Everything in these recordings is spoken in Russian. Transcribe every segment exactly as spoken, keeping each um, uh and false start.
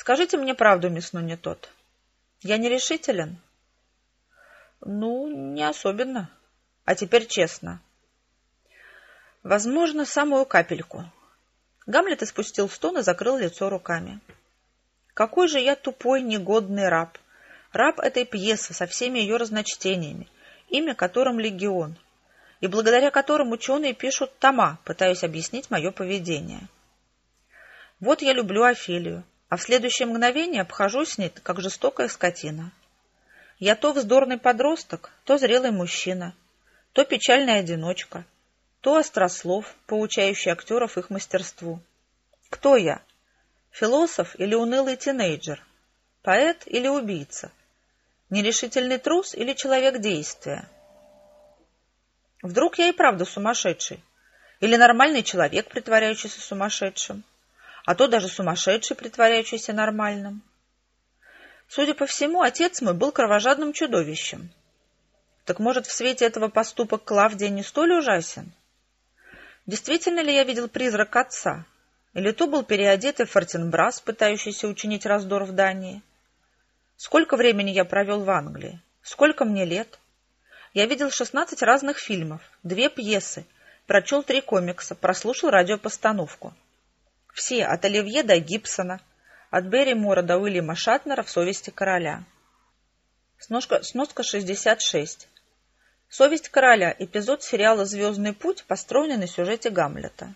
Скажите мне правду, мисс не тот. Я нерешителен? Ну, не особенно. А теперь честно. Возможно, самую капельку. Гамлет испустил стон и закрыл лицо руками. Какой же я тупой, негодный раб. Раб этой пьесы со всеми ее разночтениями, имя которым легион, и благодаря которым ученые пишут тома, пытаясь объяснить мое поведение. Вот я люблю Офелию, а в следующее мгновение обхожусь с ней, как жестокая скотина. Я то вздорный подросток, то зрелый мужчина, то печальная одиночка, то острослов, поучающий актеров их мастерству. Кто я? Философ или унылый тинейджер? Поэт или убийца? Нерешительный трус или человек действия? Вдруг я и правда сумасшедший? Или нормальный человек, притворяющийся сумасшедшим? А то даже сумасшедший, притворяющийся нормальным? Судя по всему, отец мой был кровожадным чудовищем. Так может, в свете этого поступок Клавдия не столь ужасен? Действительно ли я видел призрак отца? Или то был переодетый Фортенбрас, пытающийся учинить раздор в Дании? Сколько времени я провел в Англии? Сколько мне лет? Я видел шестнадцать разных фильмов, две пьесы, прочел три комикса, прослушал радиопостановку. Все, от Оливье до Гибсона, от Берримора до Уильяма Шатнера в «Совести короля». Сноска, сноска шестьдесят шесть. «Совесть короля» – эпизод сериала «Звездный путь», построенный на сюжете Гамлета.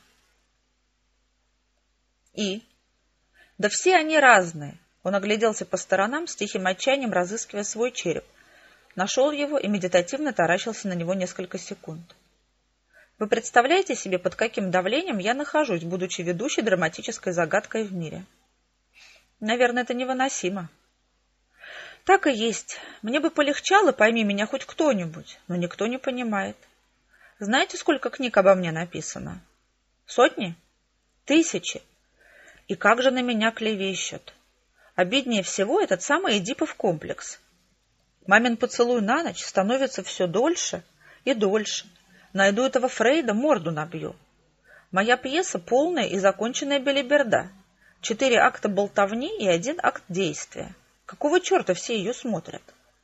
И? Да все они разные. Он огляделся по сторонам, с тихим отчаянием разыскивая свой череп. Нашел его и медитативно таращился на него несколько секунд. Вы представляете себе, под каким давлением я нахожусь, будучи ведущей драматической загадкой в мире? Наверное, это невыносимо. Так и есть. Мне бы полегчало, пойми меня хоть кто-нибудь, но никто не понимает. Знаете, сколько книг обо мне написано? Сотни? Тысячи? И как же на меня клевещут? Обиднее всего этот самый Эдипов комплекс. Мамин поцелуй на ночь становится все дольше и дольше. Найду этого Фрейда, морду набью. Моя пьеса полная и законченная белиберда. Четыре акта болтовни и один акт действия. Какого черта все ее смотрят?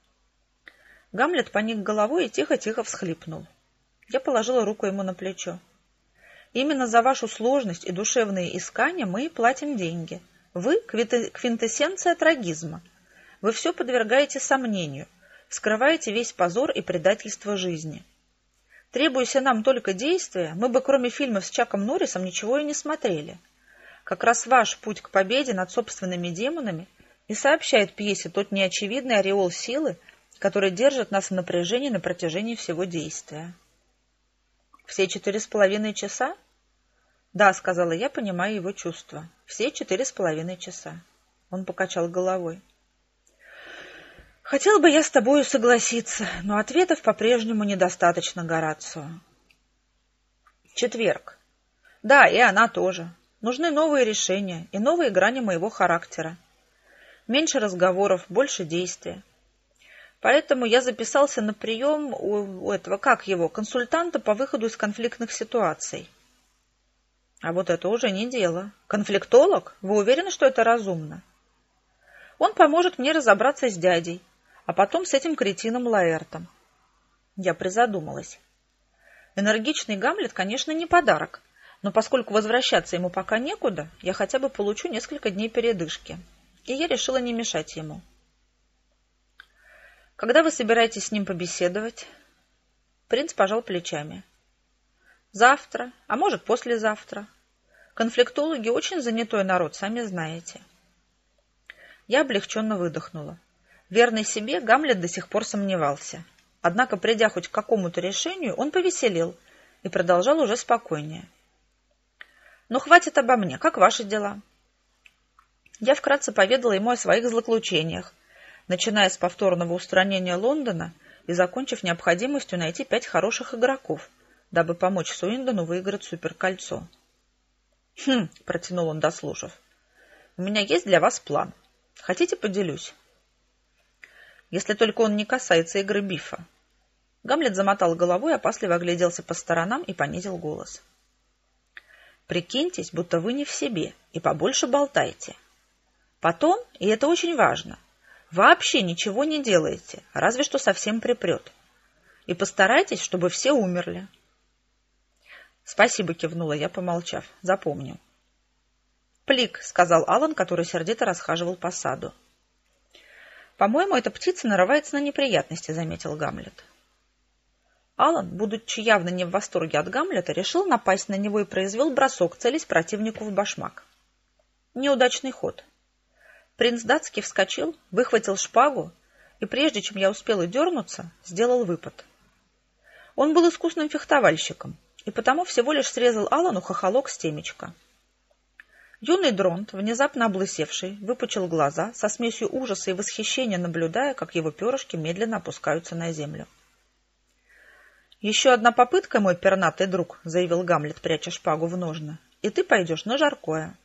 Гамлет поник головой и тихо-тихо всхлипнул. Я положила руку ему на плечо. Именно за вашу сложность и душевные искания мы и платим деньги. Вы — квинтэссенция трагизма. Вы все подвергаете сомнению, скрываете весь позор и предательство жизни. Требуйся нам только действия, мы бы кроме фильмов с Чаком Норрисом ничего и не смотрели. Как раз ваш путь к победе над собственными демонами и сообщает пьесе тот неочевидный ореол силы, который держит нас в напряжении на протяжении всего действия. Все четыре с половиной часа? Да, сказала я, понимая его чувства. Все четыре с половиной часа. Он покачал головой. Хотел бы я с тобою согласиться, но ответов по-прежнему недостаточно, Горацио. Четверг. Да, и она тоже. Нужны новые решения и новые грани моего характера. Меньше разговоров, больше действия. Поэтому я записался на прием у, у этого, как его, консультанта по выходу из конфликтных ситуаций. А вот это уже не дело. Конфликтолог? Вы уверены, что это разумно? Он поможет мне разобраться с дядей, а потом с этим кретином Лаэртом. Я призадумалась. Энергичный Гамлет, конечно, не подарок, но поскольку возвращаться ему пока некуда, я хотя бы получу несколько дней передышки. И я решила не мешать ему. Когда вы собираетесь с ним побеседовать? Принц пожал плечами. Завтра, а может, послезавтра. Конфликтологи очень занятой народ, сами знаете. Я облегченно выдохнула. Верный себе, Гамлет до сих пор сомневался. Однако, придя хоть к какому-то решению, он повеселел и продолжал уже спокойнее. «Ну, хватит обо мне. Как ваши дела?» Я вкратце поведала ему о своих злоключениях, начиная с повторного устранения Лондона и закончив необходимостью найти пять хороших игроков, дабы помочь Суиндону выиграть суперкольцо. «Хм», — протянул он, дослушав, — «у меня есть для вас план. Хотите, поделюсь?» «Если только он не касается игры Бифа». Гамлет замотал головой, опасливо огляделся по сторонам и понизил голос. «Прикиньтесь, будто вы не в себе, и побольше болтайте. Потом, и это очень важно, вообще ничего не делаете, разве что совсем припрет. И постарайтесь, чтобы все умерли. Спасибо, кивнула я, помолчав. Запомню. Плик, сказал Алан, который сердито расхаживал по саду. По-моему, эта птица нарывается на неприятности, заметил Гамлет. Алан, будучи явно не в восторге от Гамлета, решил напасть на него и произвел бросок, целясь противнику в башмак. Неудачный ход. Принц датский вскочил, выхватил шпагу и, прежде чем я успела дернуться, сделал выпад. Он был искусным фехтовальщиком и потому всего лишь срезал Алану хохолок с темечка. Юный дронт, внезапно облысевший, выпучил глаза, со смесью ужаса и восхищения наблюдая, как его перышки медленно опускаются на землю. «Еще одна попытка, мой пернатый друг», — заявил Гамлет, пряча шпагу в ножны, — «и ты пойдешь на жаркое».